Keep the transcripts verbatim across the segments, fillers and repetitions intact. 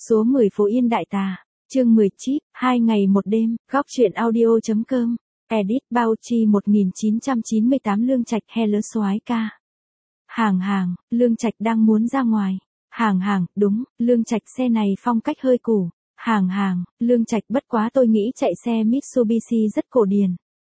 Số mười phố Yên Đại Tà, chương mười chip, hai ngày một đêm, góc truyện audio.com, edit Bao Chi một nghìn chín trăm chín mươi tám Lương Trạch hello soái ca. Hàng hàng, Lương Trạch đang muốn ra ngoài. Hàng hàng, đúng, Lương Trạch xe này phong cách hơi cũ. Hàng hàng, Lương Trạch bất quá tôi nghĩ chạy xe Mitsubishi rất cổ điển.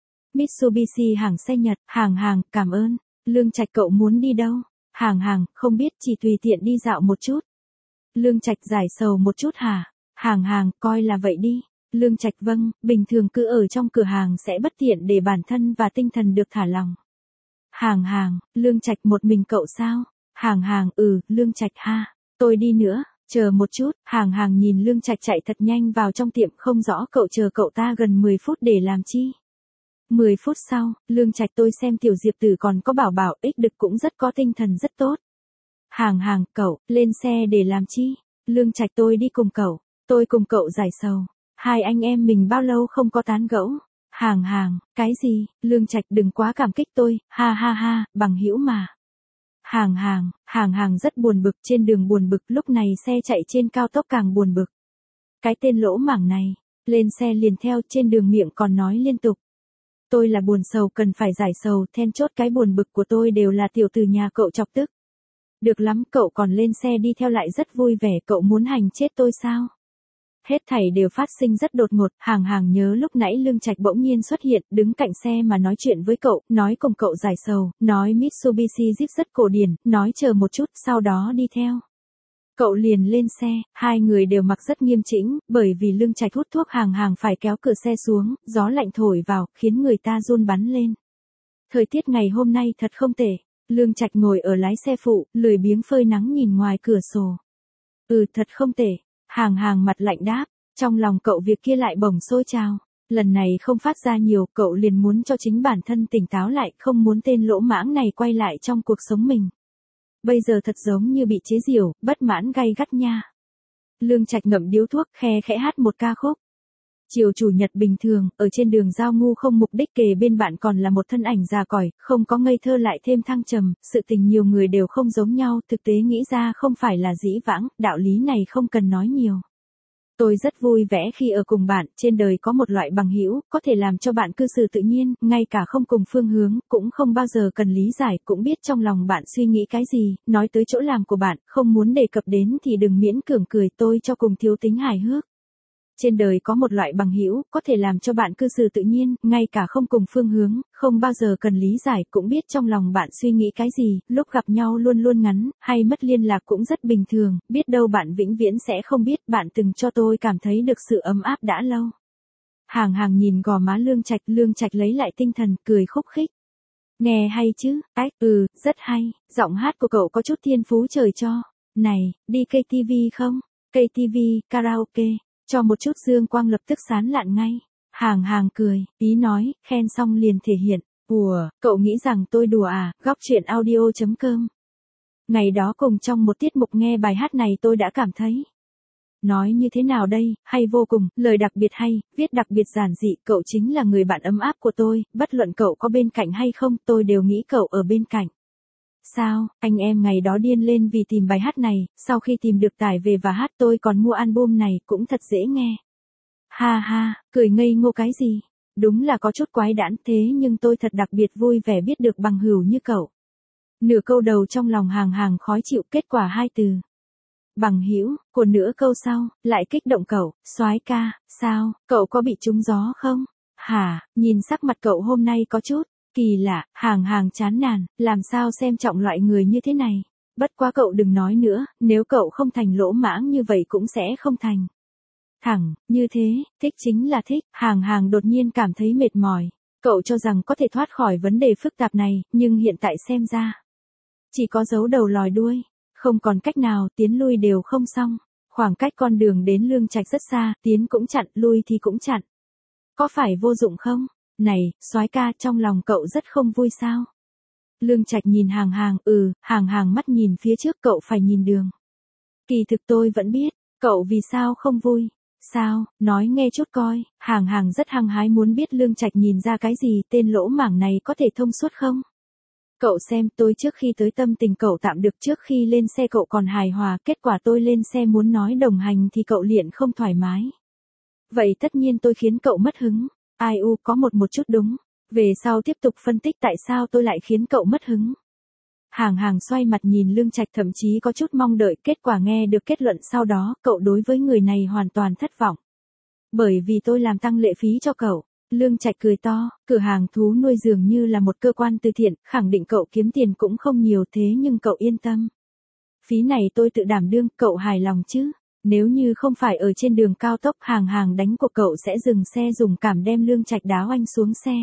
Mitsubishi hàng xe Nhật, hàng hàng, cảm ơn. Lương Trạch cậu muốn đi đâu? Hàng hàng, không biết chỉ tùy tiện đi dạo một chút. Lương Trạch giải sầu một chút hả? Hàng hàng, coi là vậy đi. Lương Trạch vâng, bình thường cứ ở trong cửa hàng sẽ bất tiện để bản thân và tinh thần được thả lỏng. Hàng hàng, Lương Trạch một mình cậu sao? Hàng hàng, ừ, Lương Trạch ha. Tôi đi nữa, chờ một chút. Hàng hàng nhìn Lương Trạch chạy thật nhanh vào trong tiệm, không rõ cậu chờ cậu ta gần mười phút để làm chi. mười phút sau, Lương Trạch tôi xem tiểu Diệp Tử còn có bảo bảo ích đực cũng rất có tinh thần rất tốt. Hàng hàng, cậu, lên xe để làm chi? Lương Trạch tôi đi cùng cậu, tôi cùng cậu giải sầu. Hai anh em mình bao lâu không có tán gẫu. Hàng hàng, cái gì? Lương Trạch đừng quá cảm kích tôi, ha ha ha, bằng hữu mà. Hàng hàng, hàng hàng rất buồn bực, trên đường buồn bực, lúc này xe chạy trên cao tốc càng buồn bực. Cái tên lỗ mảng này, lên xe liền theo, trên đường miệng còn nói liên tục. Tôi là buồn sầu cần phải giải sầu, then chốt cái buồn bực của tôi đều là tiểu từ nhà cậu chọc tức. Được lắm, cậu còn lên xe đi theo lại rất vui vẻ, cậu muốn hành chết tôi sao? Hết thảy đều phát sinh rất đột ngột, hàng hàng nhớ lúc nãy Lương Trạch bỗng nhiên xuất hiện, đứng cạnh xe mà nói chuyện với cậu, nói cùng cậu giải sầu, nói Mitsubishi Jeep rất cổ điển, nói chờ một chút, sau đó đi theo. Cậu liền lên xe, hai người đều mặc rất nghiêm chỉnh, bởi vì Lương Trạch hút thuốc, hàng hàng phải kéo cửa xe xuống, gió lạnh thổi vào, khiến người ta run bắn lên. Thời tiết ngày hôm nay thật không tệ. Lương Trạch ngồi ở lái xe phụ, lười biếng phơi nắng nhìn ngoài cửa sổ. Ừ, thật không tệ. Hàng hàng mặt lạnh đáp, trong lòng cậu việc kia lại bỗng sôi trào. Lần này không phát ra nhiều, cậu liền muốn cho chính bản thân tỉnh táo lại, không muốn tên lỗ mãng này quay lại trong cuộc sống mình. Bây giờ thật giống như bị chế giễu, bất mãn gay gắt nha. Lương Trạch ngậm điếu thuốc, khe khẽ hát một ca khúc. Chiều chủ nhật bình thường, ở trên đường giao ngu không mục đích, kề bên bạn còn là một thân ảnh già còi, không có ngây thơ lại thêm thăng trầm, sự tình nhiều người đều không giống nhau, thực tế nghĩ ra không phải là dĩ vãng, đạo lý này không cần nói nhiều. Tôi rất vui vẻ khi ở cùng bạn, trên đời có một loại bằng hữu, có thể làm cho bạn cư xử tự nhiên, ngay cả không cùng phương hướng, cũng không bao giờ cần lý giải, cũng biết trong lòng bạn suy nghĩ cái gì, nói tới chỗ làm của bạn, không muốn đề cập đến thì đừng miễn cưỡng cười, tôi cho cùng thiếu tính hài hước. Trên đời có một loại bằng hữu, có thể làm cho bạn cư xử tự nhiên, ngay cả không cùng phương hướng, không bao giờ cần lý giải, cũng biết trong lòng bạn suy nghĩ cái gì, lúc gặp nhau luôn luôn ngắn, hay mất liên lạc cũng rất bình thường, biết đâu bạn vĩnh viễn sẽ không biết, bạn từng cho tôi cảm thấy được sự ấm áp đã lâu. Hàng hàng nhìn gò má Lương Trạch, Lương Trạch lấy lại tinh thần, cười khúc khích. Nghe hay chứ, ách, ừ, rất hay, giọng hát của cậu có chút thiên phú trời cho. Này, đi ca tê vê không? ca tê vê, karaoke. Cho một chút dương quang lập tức sán lạn ngay. Hàng hàng cười, ý nói, khen xong liền thể hiện. Ủa, cậu nghĩ rằng tôi đùa à, góc truyện audio.com. Ngày đó cùng trong một tiết mục nghe bài hát này tôi đã cảm thấy. Nói như thế nào đây, hay vô cùng, lời đặc biệt hay, viết đặc biệt giản dị, cậu chính là người bạn ấm áp của tôi, bất luận cậu có bên cạnh hay không, tôi đều nghĩ cậu ở bên cạnh. Sao, anh em ngày đó điên lên vì tìm bài hát này, sau khi tìm được tải về và hát tôi còn mua album này, cũng thật dễ nghe. Ha ha, cười ngây ngô cái gì? Đúng là có chút quái đản, thế nhưng tôi thật đặc biệt vui vẻ biết được bằng hữu như cậu. Nửa câu đầu trong lòng hàng hàng khó chịu, kết quả hai từ. Bằng hữu, của nửa câu sau, lại kích động cậu, soái ca, sao, cậu có bị trúng gió không? Hả, nhìn sắc mặt cậu hôm nay có chút. Kỳ lạ, hàng hàng chán nản, làm sao xem trọng loại người như thế này. Bất quá cậu đừng nói nữa, nếu cậu không thành lỗ mãng như vậy cũng sẽ không thành. Thẳng, như thế, thích chính là thích, hàng hàng đột nhiên cảm thấy mệt mỏi. Cậu cho rằng có thể thoát khỏi vấn đề phức tạp này, nhưng hiện tại xem ra. Chỉ có giấu đầu lòi đuôi, không còn cách nào, tiến lui đều không xong. Khoảng cách con đường đến Lương Trạch rất xa, tiến cũng chặn, lui thì cũng chặn. Có phải vô dụng không? Này, soái ca, trong lòng cậu rất không vui sao? Lương Trạch nhìn hàng hàng, ừ, hàng hàng mắt nhìn phía trước, cậu phải nhìn đường. Kỳ thực tôi vẫn biết, cậu vì sao không vui? Sao, nói nghe chút coi, hàng hàng rất hăng hái muốn biết Lương Trạch nhìn ra cái gì, tên lỗ mảng này có thể thông suốt không? Cậu xem, tôi trước khi tới tâm tình cậu tạm được, trước khi lên xe cậu còn hài hòa, kết quả tôi lên xe muốn nói đồng hành thì cậu liền không thoải mái. Vậy tất nhiên tôi khiến cậu mất hứng. Ai u, có một một chút đúng. Về sau tiếp tục phân tích tại sao tôi lại khiến cậu mất hứng. Hàng Hàng xoay mặt nhìn Lương Trạch, thậm chí có chút mong đợi kết quả nghe được kết luận sau đó, cậu đối với người này hoàn toàn thất vọng. Bởi vì tôi làm tăng lệ phí cho cậu. Lương Trạch cười to, cửa hàng thú nuôi dường như là một cơ quan từ thiện, khẳng định cậu kiếm tiền cũng không nhiều, thế nhưng cậu yên tâm. Phí này tôi tự đảm đương, cậu hài lòng chứ? Nếu như không phải ở trên đường cao tốc, Hàng Hàng đánh cuộc cậu sẽ dừng xe dùng cảm đem Lương Trạch đá oanh xuống xe.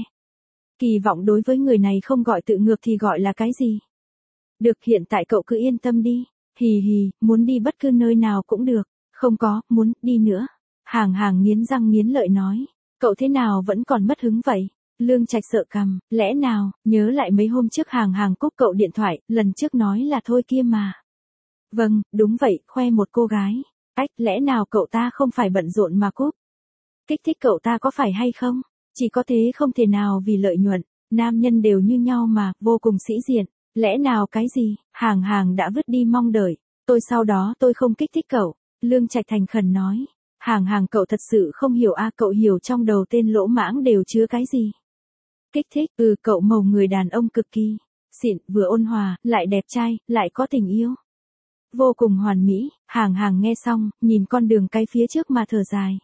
Kỳ vọng đối với người này không gọi tự ngược thì gọi là cái gì? Được, hiện tại cậu cứ yên tâm đi. Hì hì, muốn đi bất cứ nơi nào cũng được. Không có, muốn, đi nữa. Hàng Hàng nghiến răng nghiến lợi nói. Cậu thế nào vẫn còn mất hứng vậy? Lương Trạch sợ cằm, lẽ nào, nhớ lại mấy hôm trước Hàng Hàng cúp cậu điện thoại, lần trước nói là thôi kia mà. Vâng, đúng vậy, khoe một cô gái. Ách, lẽ nào cậu ta không phải bận rộn mà cúp? Kích thích cậu ta có phải hay không? Chỉ có thế không thể nào vì lợi nhuận, nam nhân đều như nhau mà, vô cùng sĩ diện. Lẽ nào cái gì? Hàng Hàng đã vứt đi mong đợi. Tôi sau đó tôi không kích thích cậu. Lương Trạch thành khẩn nói. Hàng Hàng cậu thật sự không hiểu a, cậu hiểu trong đầu tên lỗ mãng đều chứa cái gì? Kích thích, ừ, cậu mầu người đàn ông cực kỳ xịn, vừa ôn hòa, lại đẹp trai, lại có tình yêu. Vô cùng hoàn mỹ. Hàng Hàng nghe xong, nhìn con đường cái phía trước mà thở dài.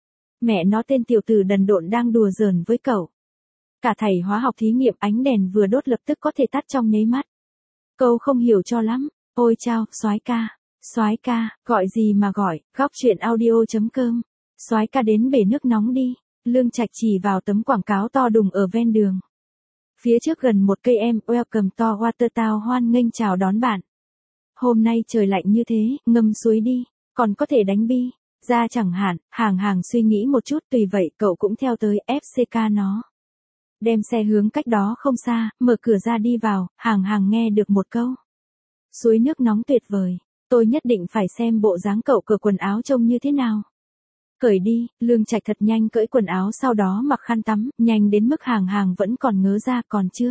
Mẹ nó, tên tiểu tử đần độn đang đùa giỡn với cậu. Cả thầy hóa học thí nghiệm ánh đèn vừa đốt lập tức có thể tắt trong nháy mắt. Câu không hiểu cho lắm. Ôi chao, soái ca. Soái ca, gọi gì mà gọi, góc truyện audio chấm com. Soái ca đến bể nước nóng đi. Lương Trạch chỉ vào tấm quảng cáo to đùng ở ven đường. Phía trước gần một cây em, welcome to water town, hoan nghênh chào đón bạn. Hôm nay trời lạnh như thế, ngâm suối đi, còn có thể đánh bi, ra chẳng hạn. Hàng Hàng suy nghĩ một chút, tùy vậy cậu cũng theo tới ép xê ca nó. Đem xe hướng cách đó không xa, mở cửa ra đi vào, Hàng Hàng nghe được một câu. Suối nước nóng tuyệt vời, tôi nhất định phải xem bộ dáng cậu cởi quần áo trông như thế nào. Cởi đi, Lương Trạch thật nhanh cởi quần áo sau đó mặc khăn tắm, nhanh đến mức Hàng Hàng vẫn còn ngớ ra, còn chưa.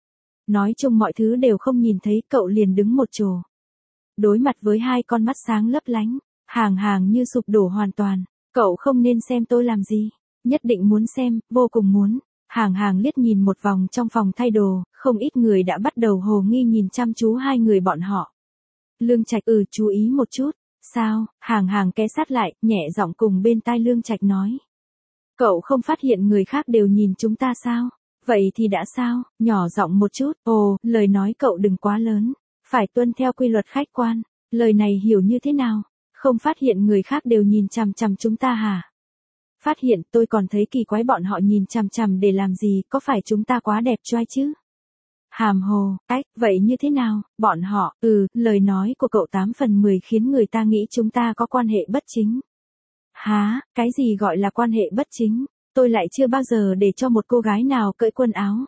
Nói chung mọi thứ đều không nhìn thấy, cậu liền đứng một chỗ. Đối mặt với hai con mắt sáng lấp lánh, Hàng Hàng như sụp đổ hoàn toàn. Cậu không nên xem tôi làm gì, nhất định muốn xem, vô cùng muốn. Hàng Hàng liếc nhìn một vòng trong phòng thay đồ, không ít người đã bắt đầu hồ nghi nhìn chăm chú hai người bọn họ. Lương Trạch ừ chú ý một chút. Sao? Hàng Hàng ghé sát lại, nhẹ giọng cùng bên tai Lương Trạch nói. Cậu không phát hiện người khác đều nhìn chúng ta sao? Vậy thì đã sao? Nhỏ giọng một chút. Ồ, lời nói cậu đừng quá lớn. Phải tuân theo quy luật khách quan. Lời này hiểu như thế nào? Không phát hiện người khác đều nhìn chằm chằm chúng ta hả? Phát hiện, tôi còn thấy kỳ quái bọn họ nhìn chằm chằm để làm gì, có phải chúng ta quá đẹp trai chứ? Hàm hồ, ách, vậy như thế nào? Bọn họ, ừ, lời nói của cậu tám phần mười khiến người ta nghĩ chúng ta có quan hệ bất chính. Hả, cái gì gọi là quan hệ bất chính? Tôi lại chưa bao giờ để cho một cô gái nào cởi quần áo.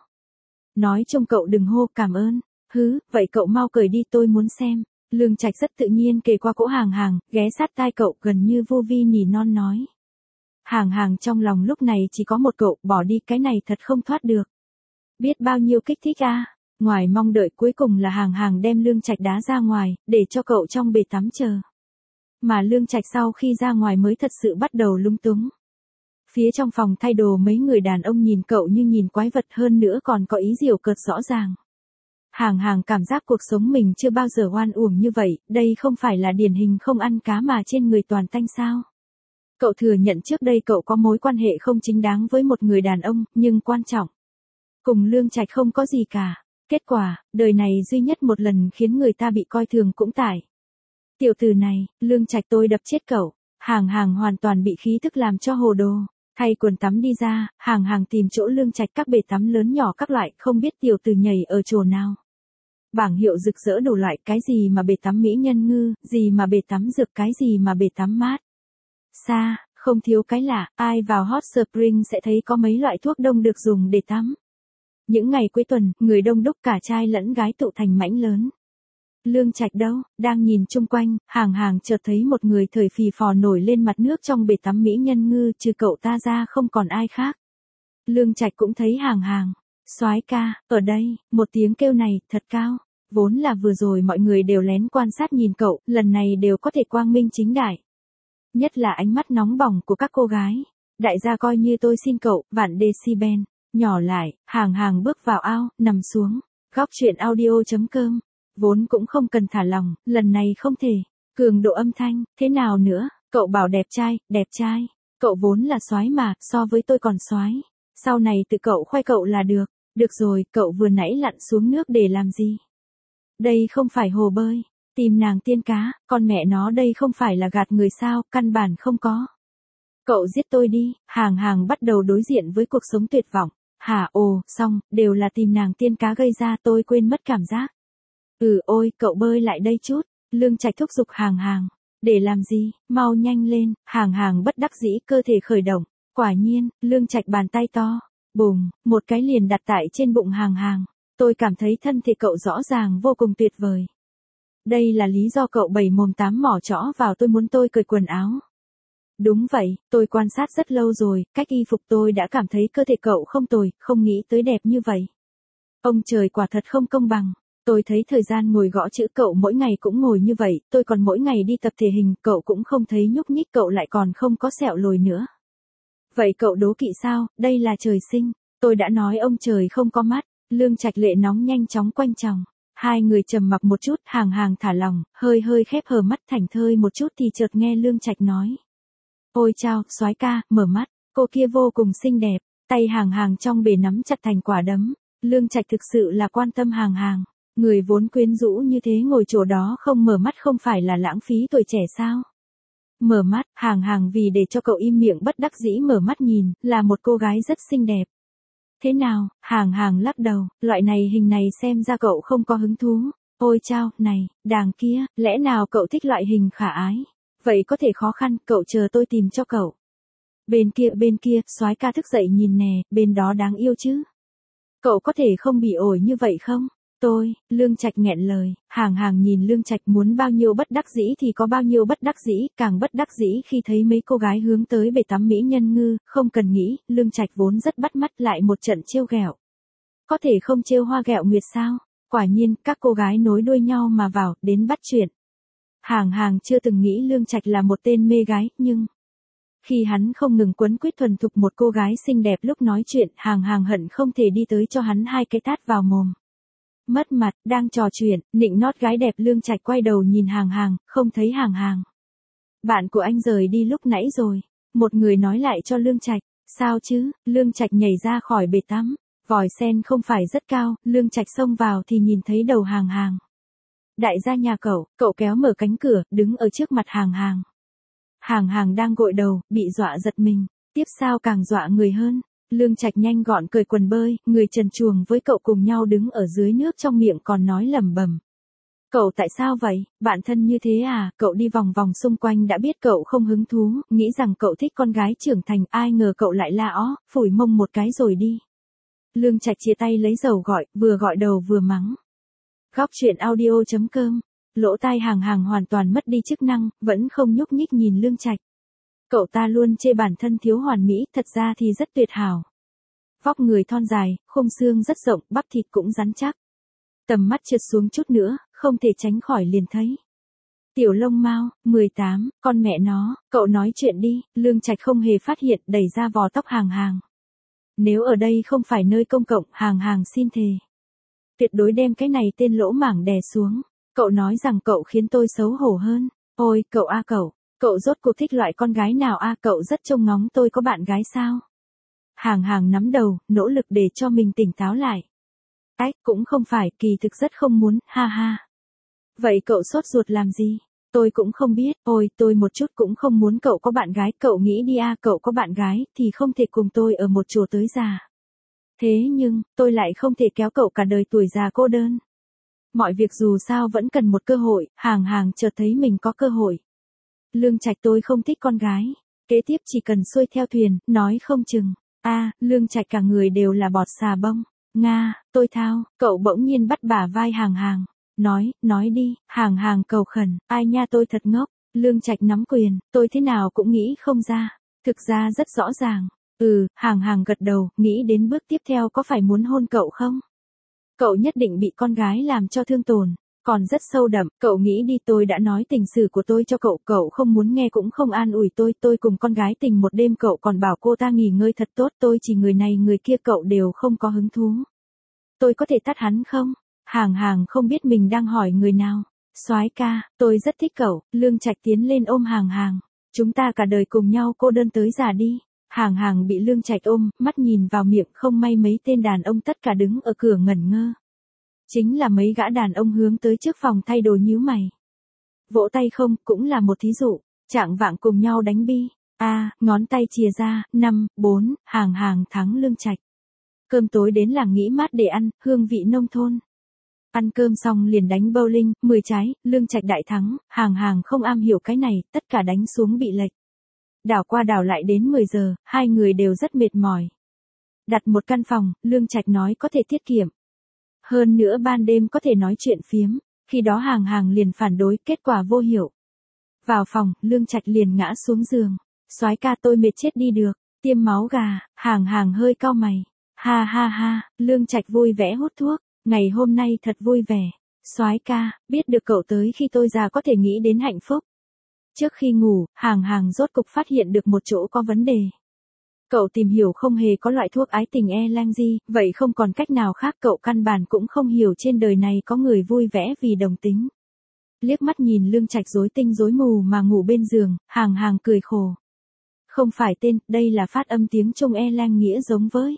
Nói chung cậu đừng hô cảm ơn. Hứ, vậy cậu mau cởi đi, tôi muốn xem. Lương Trạch rất tự nhiên kề qua cỗ Hàng Hàng, ghé sát tai cậu, gần như vô vi nỉ non nói. Hàng Hàng trong lòng lúc này chỉ có một cậu, bỏ đi, cái này thật không thoát được. Biết bao nhiêu kích thích a. Ngoài mong đợi, cuối cùng là Hàng Hàng đem Lương Trạch đá ra ngoài, để cho cậu trong bể tắm chờ. Mà Lương Trạch sau khi ra ngoài mới thật sự bắt đầu lung túng. Phía trong phòng thay đồ mấy người đàn ông nhìn cậu như nhìn quái vật, hơn nữa còn có ý giễu cợt rõ ràng. Hàng Hàng cảm giác cuộc sống mình chưa bao giờ oan uổng như vậy, đây không phải là điển hình không ăn cá mà trên người toàn tanh sao. Cậu thừa nhận trước đây cậu có mối quan hệ không chính đáng với một người đàn ông, nhưng quan trọng. Cùng Lương Trạch không có gì cả. Kết quả, đời này duy nhất một lần khiến người ta bị coi thường cũng tại. Tiểu tử này, Lương Trạch tôi đập chết cậu. Hàng Hàng hoàn toàn bị khí tức làm cho hồ đồ. Thay quần tắm đi ra, Hàng Hàng tìm chỗ Lương Trạch các bể tắm lớn nhỏ các loại, không biết tiểu tử nhảy ở chỗ nào. Bảng hiệu rực rỡ đủ loại, cái gì mà bể tắm mỹ nhân ngư, gì mà bể tắm dược, cái gì mà bể tắm mát. Xa, không thiếu cái lạ, ai vào hot spring sẽ thấy có mấy loại thuốc đông được dùng để tắm. Những ngày cuối tuần, người đông đúc cả trai lẫn gái tụ thành mãnh lớn. Lương Trạch đâu, đang nhìn chung quanh, Hàng Hàng chợt thấy một người thời phì phò nổi lên mặt nước trong bể tắm mỹ nhân ngư, trừ cậu ta ra không còn ai khác. Lương Trạch cũng thấy Hàng Hàng. Soái ca, ở đây, một tiếng kêu này, thật cao. Vốn là vừa rồi mọi người đều lén quan sát nhìn cậu, lần này đều có thể quang minh chính đại. Nhất là ánh mắt nóng bỏng của các cô gái. Đại gia coi như tôi xin cậu, vạn decibel. Nhỏ lại, hàng hàng bước vào ao, nằm xuống. Góc chuyện audio.com. Vốn cũng không cần thả lòng, lần này không thể. Cường độ âm thanh, thế nào nữa, cậu bảo đẹp trai, đẹp trai. Cậu vốn là soái mà, so với tôi còn soái. Sau này tự cậu khoe cậu là được. Được rồi, cậu vừa nãy lặn xuống nước để làm gì? Đây không phải hồ bơi. Tìm nàng tiên cá, con mẹ nó đây không phải là gạt người sao, căn bản không có. Cậu giết tôi đi, hàng hàng bắt đầu đối diện với cuộc sống tuyệt vọng. Hả ồ, xong, đều là tìm nàng tiên cá gây ra, tôi quên mất cảm giác. Ừ ôi, cậu bơi lại đây chút, Lương Trạch thúc giục hàng hàng. Để làm gì, mau nhanh lên, hàng hàng bất đắc dĩ cơ thể khởi động. Quả nhiên, Lương Trạch bàn tay to, bùng, một cái liền đặt tại trên bụng hàng hàng. Tôi cảm thấy thân thể cậu rõ ràng vô cùng tuyệt vời. Đây là lý do cậu bảy mồm tám mỏ trõ vào tôi muốn tôi cởi quần áo. Đúng vậy, tôi quan sát rất lâu rồi, cách y phục tôi đã cảm thấy cơ thể cậu không tồi, không nghĩ tới đẹp như vậy. Ông trời quả thật không công bằng. Tôi thấy thời gian ngồi gõ chữ cậu mỗi ngày cũng ngồi như vậy, tôi còn mỗi ngày đi tập thể hình, cậu cũng không thấy nhúc nhích, cậu lại còn không có sẹo lồi nữa. Vậy cậu đố kỵ sao, đây là trời sinh, tôi đã nói ông trời không có mắt. Lương Trạch lệ nóng nhanh chóng quanh chồng. Hai người trầm mặc một chút, hàng hàng thả lòng, hơi hơi khép hờ mắt thảnh thơi một chút thì chợt nghe Lương Trạch nói. Ôi chao, soái ca, mở mắt, cô kia vô cùng xinh đẹp, tay hàng hàng trong bể nắm chặt thành quả đấm. Lương Trạch thực sự là quan tâm hàng hàng. Người vốn quyến rũ như thế ngồi chỗ đó không mở mắt không phải là lãng phí tuổi trẻ sao? Mở mắt, hàng hàng vì để cho cậu im miệng bất đắc dĩ mở mắt nhìn, là một cô gái rất xinh đẹp. Thế nào, hàng hàng lắc đầu, loại này hình này xem ra cậu không có hứng thú. Ôi chao, này, đàng kia, lẽ nào cậu thích loại hình khả ái? Vậy có thể khó khăn, cậu chờ tôi tìm cho cậu. Bên kia, bên kia, soái ca thức dậy nhìn nè, bên đó đáng yêu chứ. Cậu có thể không bị ổi như vậy không? Tôi, Lương Trạch nghẹn lời, hàng hàng nhìn Lương Trạch muốn bao nhiêu bất đắc dĩ thì có bao nhiêu bất đắc dĩ, càng bất đắc dĩ khi thấy mấy cô gái hướng tới bể tắm mỹ nhân ngư, không cần nghĩ, Lương Trạch vốn rất bắt mắt lại một trận trêu ghẹo. Có thể không trêu hoa ghẹo nguyệt sao? Quả nhiên, các cô gái nối đuôi nhau mà vào, đến bắt chuyện. Hàng hàng chưa từng nghĩ Lương Trạch là một tên mê gái, nhưng... Khi hắn không ngừng quấn quýt thuần thục một cô gái xinh đẹp lúc nói chuyện, hàng hàng hận không thể đi tới cho hắn hai cái tát vào mồm. Mất mặt, đang trò chuyện, nịnh nót gái đẹp Lương Trạch quay đầu nhìn hàng hàng, không thấy hàng hàng. Bạn của anh rời đi lúc nãy rồi. Một người nói lại cho Lương Trạch. Sao chứ, Lương Trạch nhảy ra khỏi bể tắm. Vòi sen không phải rất cao, Lương Trạch xông vào thì nhìn thấy đầu hàng hàng. Đại gia nhà cậu, cậu kéo mở cánh cửa, đứng ở trước mặt hàng hàng. Hàng hàng đang gội đầu, bị dọa giật mình. Tiếp sao càng dọa người hơn. Lương Trạch nhanh gọn cởi quần bơi, người trần truồng với cậu cùng nhau đứng ở dưới nước trong miệng còn nói lẩm bẩm. Cậu tại sao vậy, bạn thân như thế à, cậu đi vòng vòng xung quanh đã biết cậu không hứng thú, nghĩ rằng cậu thích con gái trưởng thành, ai ngờ cậu lại la ó, phủi mông một cái rồi đi. Lương Trạch chia tay lấy dầu gọi, vừa gọi đầu vừa mắng. Góc chuyện audio.com, lỗ tai hàng hàng hoàn toàn mất đi chức năng, vẫn không nhúc nhích nhìn Lương Trạch. Cậu ta luôn chê bản thân thiếu hoàn mỹ, thật ra thì rất tuyệt hảo. Vóc người thon dài, khung xương rất rộng, bắp thịt cũng rắn chắc. Tầm mắt trượt xuống chút nữa, không thể tránh khỏi liền thấy. Tiểu lông mao, mười tám, con mẹ nó, cậu nói chuyện đi, Lương Trạch không hề phát hiện, đẩy ra vò tóc hàng hàng. Nếu ở đây không phải nơi công cộng, hàng hàng xin thề. Tuyệt đối đem cái này tên lỗ mảng đè xuống. Cậu nói rằng cậu khiến tôi xấu hổ hơn. Ôi, cậu a cậu. Cậu rốt cuộc thích loại con gái nào a, cậu rất trông ngóng tôi có bạn gái sao? Hàng hàng nắm đầu, nỗ lực để cho mình tỉnh táo lại. Ách, cũng không phải, kỳ thực rất không muốn, ha ha. Vậy cậu sốt ruột làm gì? Tôi cũng không biết, ôi, tôi một chút cũng không muốn cậu có bạn gái, cậu nghĩ đi a, cậu có bạn gái, thì không thể cùng tôi ở một chỗ tới già. Thế nhưng, tôi lại không thể kéo cậu cả đời tuổi già cô đơn. Mọi việc dù sao vẫn cần một cơ hội, hàng hàng chợt thấy mình có cơ hội. Lương Trạch tôi không thích con gái. Kế tiếp chỉ cần xuôi theo thuyền, nói không chừng. A, à, Lương Trạch cả người đều là bọt xà bông. Nga, tôi thao, cậu bỗng nhiên bắt bả vai hàng hàng. Nói, nói đi, hàng hàng cầu khẩn, ai nha tôi thật ngốc. Lương Trạch nắm quyền, tôi thế nào cũng nghĩ không ra. Thực ra rất rõ ràng. Ừ, hàng hàng gật đầu, nghĩ đến bước tiếp theo có phải muốn hôn cậu không? Cậu nhất định bị con gái làm cho thương tổn, còn rất sâu đậm, cậu nghĩ đi tôi đã nói tình sử của tôi cho cậu, cậu không muốn nghe cũng không an ủi tôi, tôi cùng con gái tình một đêm cậu còn bảo cô ta nghỉ ngơi thật tốt, tôi chỉ người này người kia cậu đều không có hứng thú. Tôi có thể tắt hắn không? Hàng hàng không biết mình đang hỏi người nào. Soái ca, tôi rất thích cậu, Lương Trạch tiến lên ôm hàng hàng. Chúng ta cả đời cùng nhau cô đơn tới già đi. Hàng hàng bị Lương Trạch ôm, mắt nhìn vào miệng không may mấy tên đàn ông tất cả đứng ở cửa ngẩn ngơ. Chính là mấy gã đàn ông hướng tới trước phòng thay đồ nhíu mày. Vỗ tay không, cũng là một thí dụ, trạng vạng cùng nhau đánh bi. A, ngón tay chìa ra, năm, bốn, hàng hàng thắng Lương Trạch. Cơm tối đến làng nghỉ mát để ăn, hương vị nông thôn. Ăn cơm xong liền đánh bowling, mười trái, Lương Trạch đại thắng, hàng hàng không am hiểu cái này, tất cả đánh xuống bị lệch. Đảo qua đảo lại đến mười giờ, hai người đều rất mệt mỏi. Đặt một căn phòng, Lương Trạch nói có thể tiết kiệm. Hơn nữa ban đêm có thể nói chuyện phiếm, khi đó hàng hàng liền phản đối, kết quả vô hiệu. Vào phòng, Lương Trạch liền ngã xuống giường. Soái ca tôi mệt chết đi được, tiêm máu gà, hàng hàng hơi cau mày. Ha ha ha, Lương Trạch vui vẻ hút thuốc, ngày hôm nay thật vui vẻ. Soái ca, biết được cậu tới khi tôi già có thể nghĩ đến hạnh phúc. Trước khi ngủ, hàng hàng rốt cục phát hiện được một chỗ có vấn đề. Cậu tìm hiểu không hề có loại thuốc ái tình Elangy, vậy không còn cách nào khác cậu căn bản cũng không hiểu trên đời này có người vui vẻ vì đồng tính. Liếc mắt nhìn Lương Trạch rối tinh rối mù mà ngủ bên giường, hàng hàng cười khổ. Không phải tên, đây là phát âm tiếng Trung Elang nghĩa giống với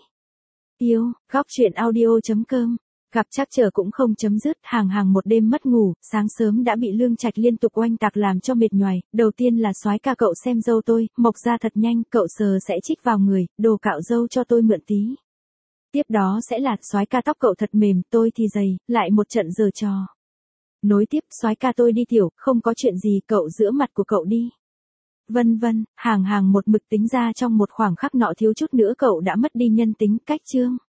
yêu, góc truyện audio.com. Gặp trắc trở cũng không chấm dứt, hàng hàng một đêm mất ngủ, sáng sớm đã bị Lương Trạch liên tục oanh tạc làm cho mệt nhoài. Đầu tiên là soái ca cậu xem dâu tôi, mọc ra thật nhanh, cậu sờ sẽ chích vào người, đồ cạo dâu cho tôi mượn tí. Tiếp đó sẽ là soái ca tóc cậu thật mềm, tôi thì dày, lại một trận giở trò. Nối tiếp, soái ca tôi đi tiểu, không có chuyện gì, cậu giữa mặt của cậu đi. Vân vân, hàng hàng một mực tính ra trong một khoảng khắc nọ thiếu chút nữa cậu đã mất đi nhân tính, cách chương.